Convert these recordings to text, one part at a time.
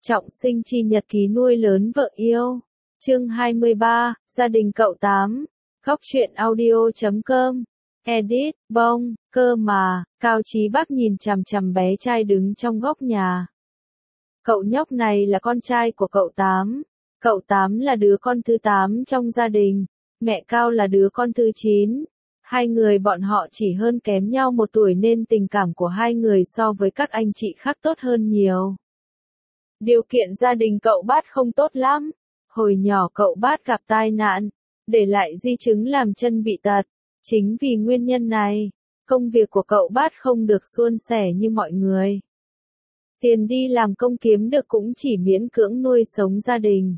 Trọng sinh chi nhật ký nuôi lớn vợ yêu. Chương 23, gia đình cậu Tám. Góc truyện audio.com. Edit, bông, cơ mà, Cao Chí Bắc nhìn chằm chằm bé trai đứng trong góc nhà. Cậu nhóc này là con trai của cậu Tám. Cậu Tám là đứa con thứ 8 trong gia đình. Mẹ Cao là đứa con thứ 9. Hai người bọn họ chỉ hơn kém nhau 1 tuổi nên tình cảm của hai người so với các anh chị khác tốt hơn nhiều. Điều kiện gia đình cậu Bát không tốt lắm. Hồi nhỏ cậu Bát gặp tai nạn, để lại di chứng làm chân bị tật. Chính vì nguyên nhân này, công việc của cậu Bát không được suôn sẻ như mọi người. Tiền đi làm công kiếm được cũng chỉ miễn cưỡng nuôi sống gia đình.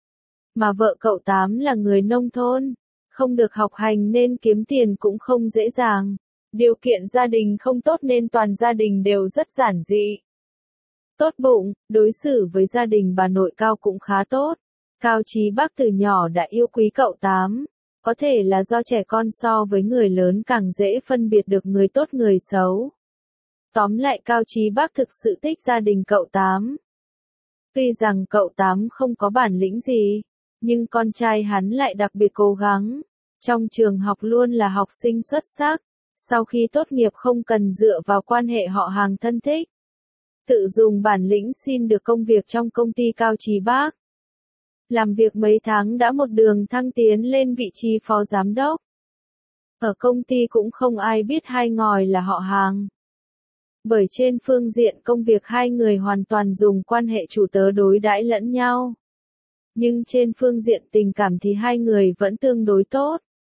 Mà vợ cậu Tám là người nông thôn, không được học hành nên kiếm tiền cũng không dễ dàng. Điều kiện gia đình không tốt nên toàn gia đình đều rất giản dị. Tốt bụng, đối xử với gia đình bà nội Cao cũng khá tốt. Cao Chí Bắc từ nhỏ đã yêu quý cậu Tám. Có thể là do trẻ con so với người lớn càng dễ phân biệt được người tốt người xấu. Tóm lại Cao Chí Bắc thực sự thích gia đình cậu Tám. Tuy rằng cậu Tám không có bản lĩnh gì, nhưng con trai hắn lại đặc biệt cố gắng. Trong trường học luôn là học sinh xuất sắc. Sau khi tốt nghiệp không cần dựa vào quan hệ họ hàng thân thích. Tự dùng bản lĩnh xin được công việc trong công ty Cao Chí Bắc. Làm việc mấy tháng đã một đường thăng tiến lên vị trí phó giám đốc. Ở công ty cũng không ai biết hai ngòi là họ hàng. Bởi trên phương diện công việc hai người hoàn toàn dùng quan hệ chủ tớ đối đãi lẫn nhau. Nhưng trên phương diện tình cảm thì hai người vẫn tương đối tốt.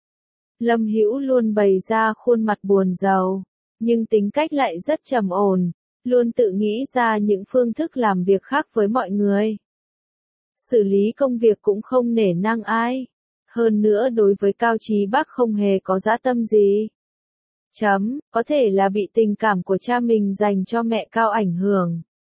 Lâm Hữu luôn bày ra khuôn mặt buồn rầu, nhưng tính cách lại rất trầm ổn. Luôn tự nghĩ ra những phương thức làm việc khác với mọi người. Xử lý công việc cũng không nể nang ai. Hơn nữa đối với Cao Chí Bắc không hề có dã tâm gì. Có thể là bị tình cảm của cha mình dành cho mẹ Cao ảnh hưởng.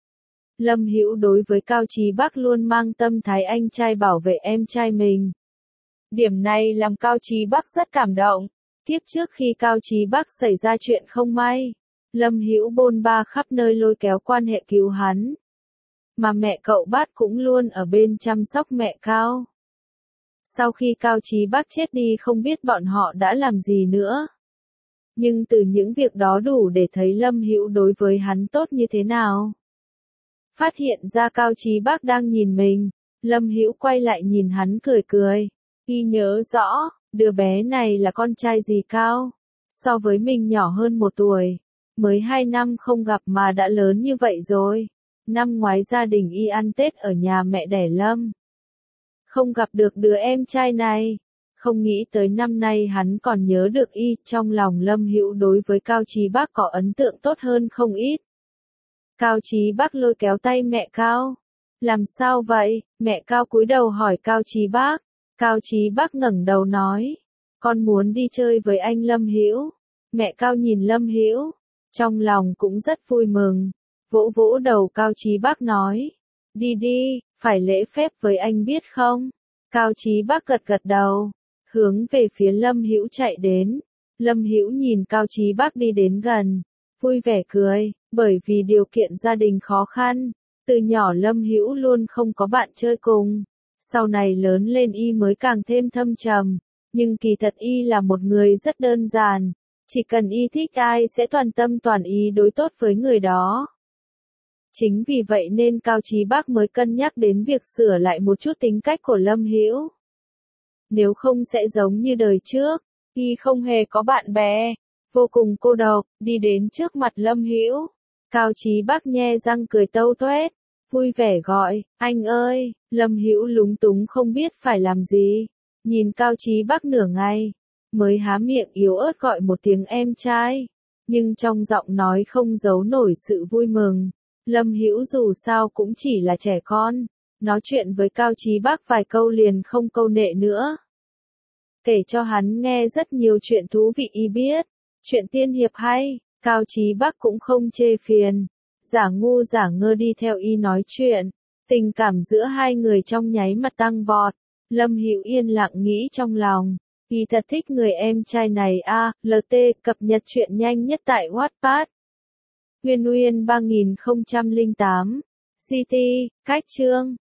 Lâm Hữu đối với Cao Chí Bắc luôn mang tâm thái anh trai bảo vệ em trai mình. Điểm này làm Cao Chí Bắc rất cảm động. Kiếp trước khi Cao Chí Bắc xảy ra chuyện không may, Lâm Hữu bôn ba khắp nơi lôi kéo quan hệ cứu hắn. Mà mẹ cậu Bát cũng luôn ở bên chăm sóc mẹ Cao. Sau khi Cao Chí Bắc chết đi không biết bọn họ đã làm gì nữa. Nhưng từ những việc đó đủ để thấy Lâm Hữu đối với hắn tốt như thế nào. Phát hiện ra Cao Chí Bắc đang nhìn mình, Lâm Hữu quay lại nhìn hắn cười cười. Y nhớ rõ, đứa bé này là con trai dì Cao. So với mình nhỏ hơn 1 tuổi. Mới 2 năm không gặp mà đã lớn như vậy rồi. Năm ngoái gia đình y ăn Tết ở nhà mẹ đẻ Lâm. Không gặp được đứa em trai này. Không nghĩ tới năm nay hắn còn nhớ được y. Trong lòng Lâm Hữu đối với Cao Chí Bắc có ấn tượng tốt hơn không ít. Cao Chí Bắc lôi kéo tay mẹ Cao. Làm sao vậy? Mẹ Cao cúi đầu hỏi Cao Chí Bắc. Cao Chí Bắc ngẩng đầu nói. Con muốn đi chơi với anh Lâm Hữu. Mẹ Cao nhìn Lâm Hữu. Trong lòng cũng rất vui mừng. Vỗ vỗ đầu Cao Chí Bắc nói. Đi đi, phải lễ phép với anh biết không? Cao Chí Bắc gật gật đầu. Hướng về phía Lâm Hữu chạy đến. Lâm Hữu nhìn Cao Chí Bắc đi đến gần. Vui vẻ cười, bởi vì điều kiện gia đình khó khăn. Từ nhỏ Lâm Hữu luôn không có bạn chơi cùng. Sau này lớn lên y mới càng thêm thâm trầm. Nhưng kỳ thật y là một người rất đơn giản. Chỉ cần y thích ai sẽ toàn tâm toàn ý đối tốt với người đó. Chính vì vậy nên Cao Chí Bắc mới cân nhắc đến việc sửa lại một chút tính cách của Lâm Hữu. Nếu không sẽ giống như đời trước, y không hề có bạn bè, vô cùng cô độc, đi đến trước mặt Lâm Hữu. Cao Chí Bắc nhe răng cười tâu tuét, vui vẻ gọi, anh ơi. Lâm Hữu lúng túng không biết phải làm gì, nhìn Cao Chí Bắc nửa ngày. Mới há miệng yếu ớt gọi một tiếng em trai, nhưng trong giọng nói không giấu nổi sự vui mừng. Lâm Hữu dù sao cũng chỉ là trẻ con, nói chuyện với Cao Chí Bắc vài câu liền không câu nệ nữa. Kể cho hắn nghe rất nhiều chuyện thú vị y biết, chuyện tiên hiệp hay, Cao Chí Bắc cũng không chê phiền, giả ngu giả ngơ đi theo y nói chuyện. Tình cảm giữa hai người trong nháy mắt tăng vọt. Lâm Hữu yên lặng nghĩ trong lòng. Y thật thích người em trai này a. LT cập nhật truyện nhanh nhất tại Wattpad. Uyên Uyên 3008. City, cách chương